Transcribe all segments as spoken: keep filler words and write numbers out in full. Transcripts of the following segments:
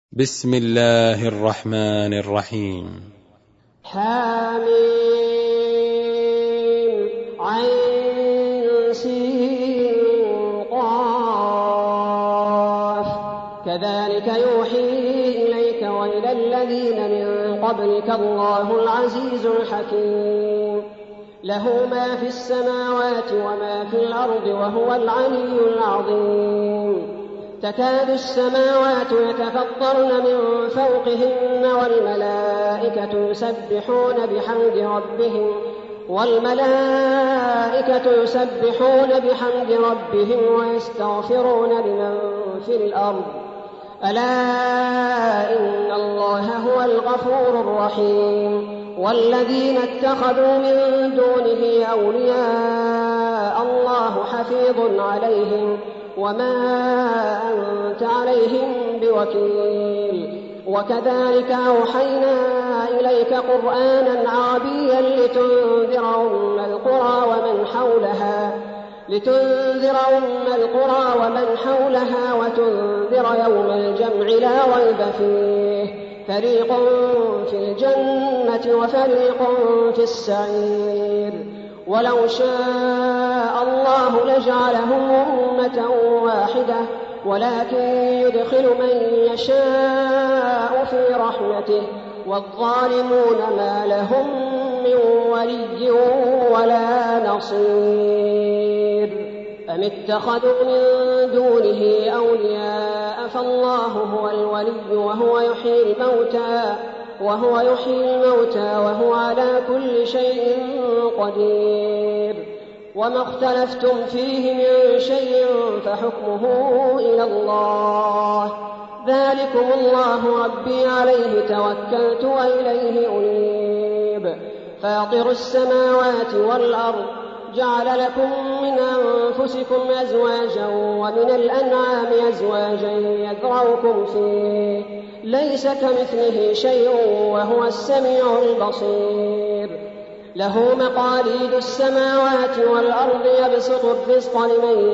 بسم الله الرحمن الرحيم. حاميم عين سين قاف كذلك يوحي إليك وإلى الذين من قبلك الله العزيز الحكيم له ما في السماوات وما في الأرض وهو العلي العظيم تكاد السماوات يتفطرن من فوقهن والملائكة يسبحون بحمد ربهم والملائكة يسبحون بحمد ربهم ويستغفرون لمن في الأرض ألا إن الله هو الغفور الرحيم والذين اتخذوا من دونه أولياء الله حفيظ عليهم وما أنت عليهم بوكيل وكذلك أوحينا إليك قرآنا عربيا لتنذر أم القرى ومن حولها لتنذر أم القرى ومن حولها وتنذر يوم الجمع لا ريب فيه فريق في الجنة وفريق في السعير ولو شاء الله لجعلهم أمة واحدة ولكن يدخل من يشاء في رحمته والظالمون ما لهم من ولي ولا نصير أم اتخذوا من دونه أولياء فالله هو الولي وهو يحيي الموتى وهو يحيي الموتى وهو على كل شيء قدير وما اختلفتم فيه من شيء فحكمه إلى الله ذلكم الله ربي عليه توكلت وإليه أنيب فاطر السماوات والأرض جعل لكم من أنفسكم أزواجا ومن الأنعام أزواجا يذرؤكم فيه ليس كمثله شيء وهو السميع البصير له مقاليد السماوات والأرض يبسط الرزق لمن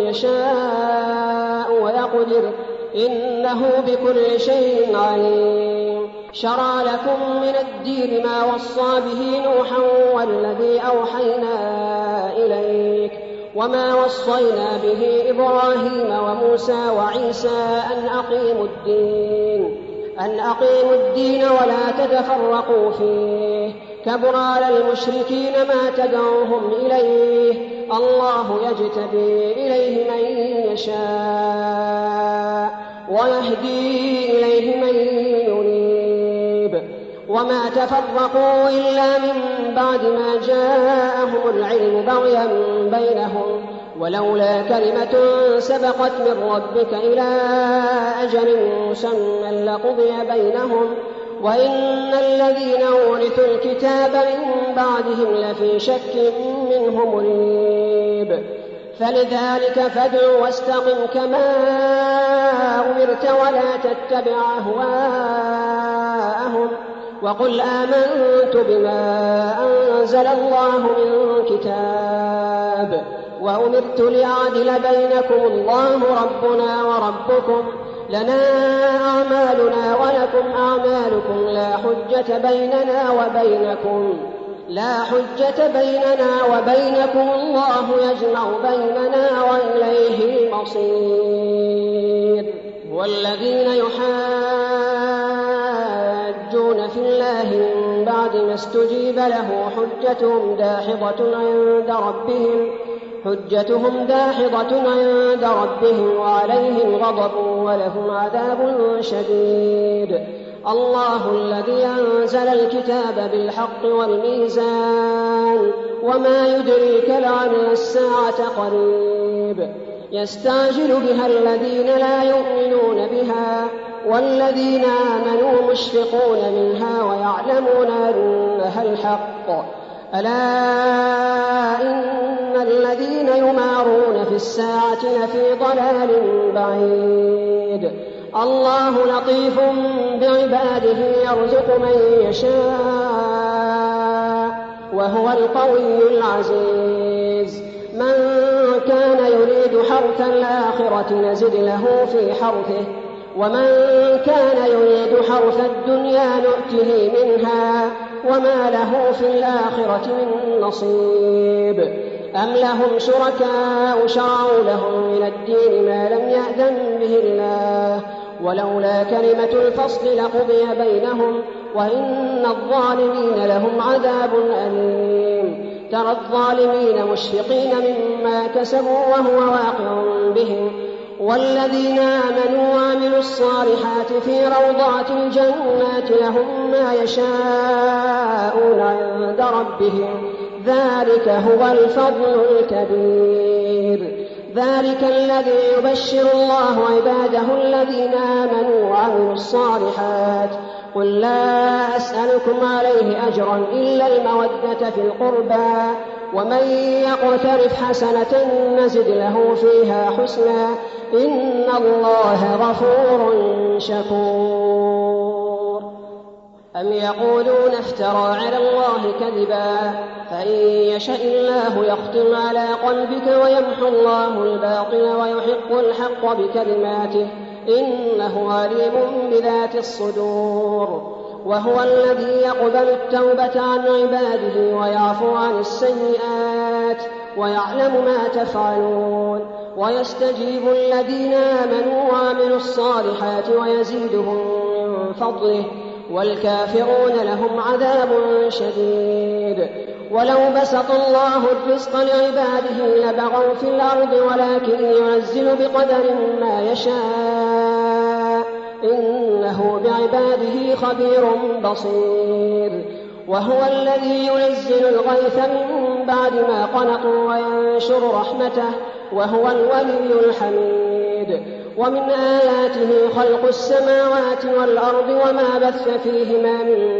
يشاء ويقدر إنه بكل شيء عليم شرع لكم من الدين ما وصى به نوحا والذي أوحينا إليك وما وصينا به إبراهيم وموسى وعيسى أن أقيموا الدين أن أقيموا الدين ولا تتفرقوا فيه كبر على المشركين ما تدعوهم إليه الله يجتبي إليه من يشاء ويهدي إليه من ينيب وما تفرقوا إلا من بعد ما جاءهم العلم بغيا بينهم ولولا كلمة سبقت من ربك إلى أجل مسمى لقضي بينهم وإن الذين أورثوا الكتاب من بعدهم لفي شك منه مريب فلذلك فادع واستقم كما أمرت ولا تتبع أهواءهم وقل آمنت بما أنزل الله من كتاب وأمرت لأعدل بينكم الله ربنا وربكم لنا أعمالنا ولكم أعمالكم لا حجة بيننا وبينكم لا حجة بيننا وبينكم الله يجمع بيننا وإليه المصير والذين يحاجون في الله من بعد ما استجيب له حجتهم داحضة عند ربهم حجتهم داحضة عند ربهم وعليهم غضب ولهم عذاب شديد الله الذي أنزل الكتاب بالحق والميزان وما يدريك لعل الساعة قريب يستعجل بها الذين لا يؤمنون بها والذين آمنوا مشفقون منها ويعلمون أنها الحق ألا إن الذين يمارون في الساعة لفي ضلال بعيد الله لطيف بعباده يرزق من يشاء وهو القوي العزيز من كان يريد حرث الآخرة نزد له في حرثه ومن كان يريد حرث الدنيا نؤته منها وما له في الآخرة من نصيب أم لهم شركاء شرعوا لهم من الدين ما لم يأذن به الله ولولا كلمة الفصل لقضي بينهم وإن الظالمين لهم عذاب أليم ترى الظالمين مشفقين مما كسبوا وهو واقع بهم والذين آمنوا وعملوا الصالحات في روضات الجنات لهم ما يشاءون عند ربهم ذلك هو الفضل الكبير ذلك الذي يبشر الله عباده الذين آمنوا وعملوا الصالحات قل لا أسألكم عليه أجرا إلا المودة في القربى ومن يقترف حسنة نزد له فيها حسنا إن الله غفور شكور أم يقولون افترى على الله كذبا فإن يشاء الله يختم على قلبك ويمحو الله الباطل ويحق الحق بكلماته إنه عليم بذات الصدور وهو الذي يقبل التوبة عن عباده ويعفو عن السيئات ويعلم ما تفعلون ويستجيب الذين آمنوا وعملوا الصالحات ويزيدهم من فضله والكافرون لهم عذاب شديد ولو بسط الله الرزق لعباده لبغوا في الأرض ولكن ينزل بقدر ما يشاء إنه بعباده خبير بصير وهو الذي ينزل الغيث من بعد ما قنطوا وينشر رحمته وهو الولي الحميد ومن آياته خلق السماوات والأرض وما بث فيهما من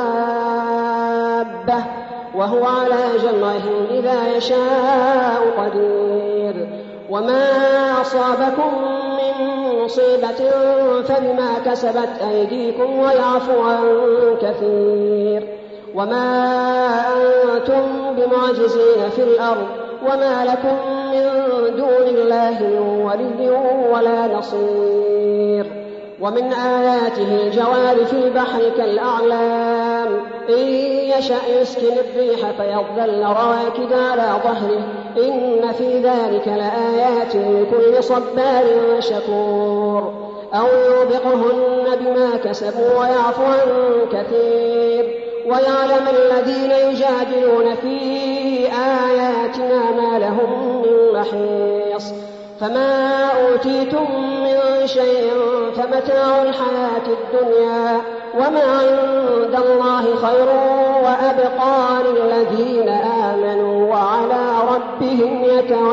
دابة وهو على جمعهم إذا يشاء قدير وما أصابكم من مصيبة فبما كسبت أيديكم ويعفو عن كثير وما أنتم بمعجزين في الأرض وما لكم من دون الله من ولي ولا نصير ومن آياته الجوار في البحر كالأعلام إن يشأ يسكن الريح فيظلن راكدا على ظهره إن في ذلك لآيات لكل صبار شكور أو يوبقهن بما كسبوا ويعفو عن كثير ويعلم الذين يجادلون في آياتنا ما لهم من محيص فما أوتيتم من شيء فمتاع الحياة الدنيا وما عند الله خير وأبقى للذين آمنوا وعلى ربهم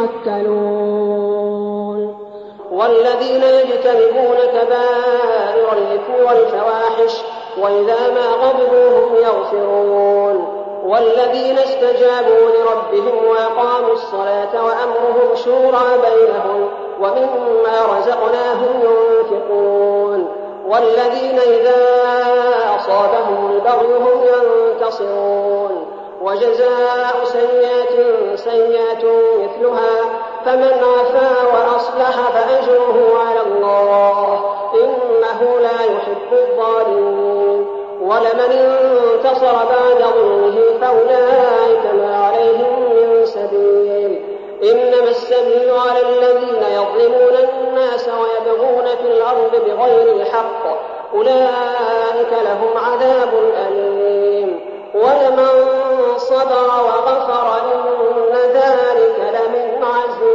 يتوكلون والذين يجتنبون كبائر الإثم والفواحش وإذا ما غضبوا هم يغفرون والذين استجابوا لربهم وأقاموا الصلاة وأمرهم شورى بينهم ومما رزقناهم ينفقون والذين إذا أصابهم البغي هم ينتصرون وجزاء سيئة سيئة مثلها فمن عفا وأصلح فأجره على الله إنه لا يحب الظالمين ولمن انتصر بعد ظلمه فأولئك ما عليهم من سبيل إنما السبيل على الذين يظلمون الناس ويبغون في الأرض بغير الحق أولئك لهم عذاب أليم ولمن صبر وغفر إن ذلك لمن عزم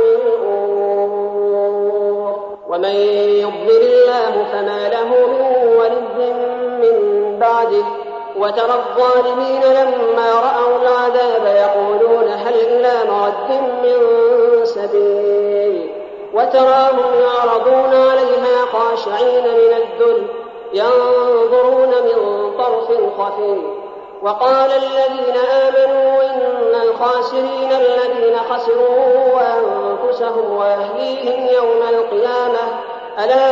الأمور ومن يضلل الله فما له من ولي من بعده وترى الظالمين لما رأوا العذاب يقولون هل إلى مرد من سبيل وتراهم يعرضون عليها خاشعين من الذل ينظرون من طرف خفي وقال الذين آمنوا إن الخاسرين الذين خسروا أنفسهم وأهليهم يوم القيامة ألا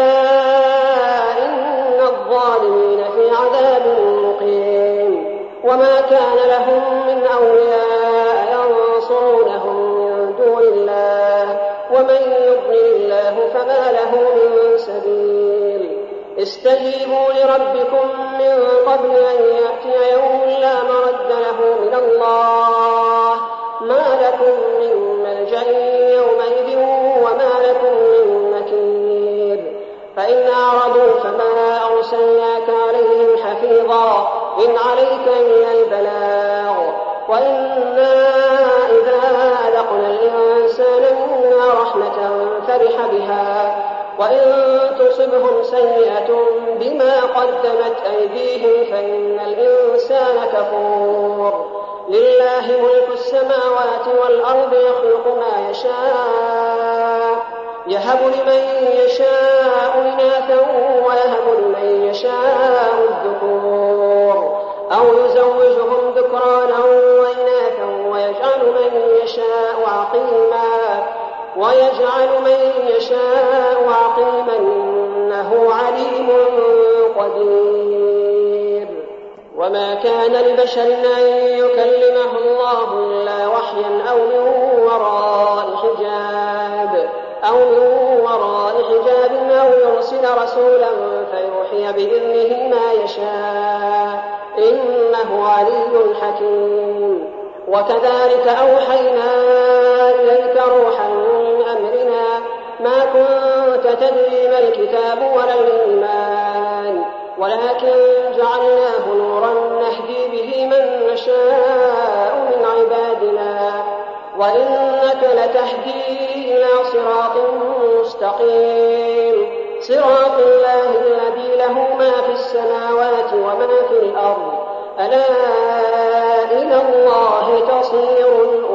إن الظالمين في عذاب مقيم وما كان لهم من أولياء ينصرونهم من دون الله ومن يضلل الله فما له من سبيل استجيبوا لربكم من قبل أن يأتي يوم لا مرد له من الله ما لكم من ملجأ يومئذ وما لكم من نكير فإن أعرضوا فما أرسلناك عليهم حفيظا إن عليك إلا البلاغ وإنا إذا أذقنا الإنسان منا رحمة فرح بها وإن تصبهم سيئة بما قدمت أيديهم فإن الإنسان كفور لله ملك السماوات والأرض يخلق ما يشاء يهب لمن يشاء إناثا ويهب لمن يشاء الذكور أو يزوجهم ذكرانا وإناثا ويجعل من يشاء عقيما ويجعل من يشاء عقيما إنه عليم قدير وما كان لبشر أن يكلمه الله إلا وحيا أو من وراء حجاب أو من وراء حجاب أو يرسل رسولا فيوحي بإذنه ما يشاء إنه علي حكيم وكذلك أوحينا إليك روحا من أمرنا ما كنت تدري ما الكتاب ولا الإيمان ولكن جعلناه نورا نهدي به من نشاء من عبادنا وإنك لتهدي إلى صراط مستقيم صراط الله الذي له ما في السماوات وما في الأرض ألا إلى الله تصير الأمور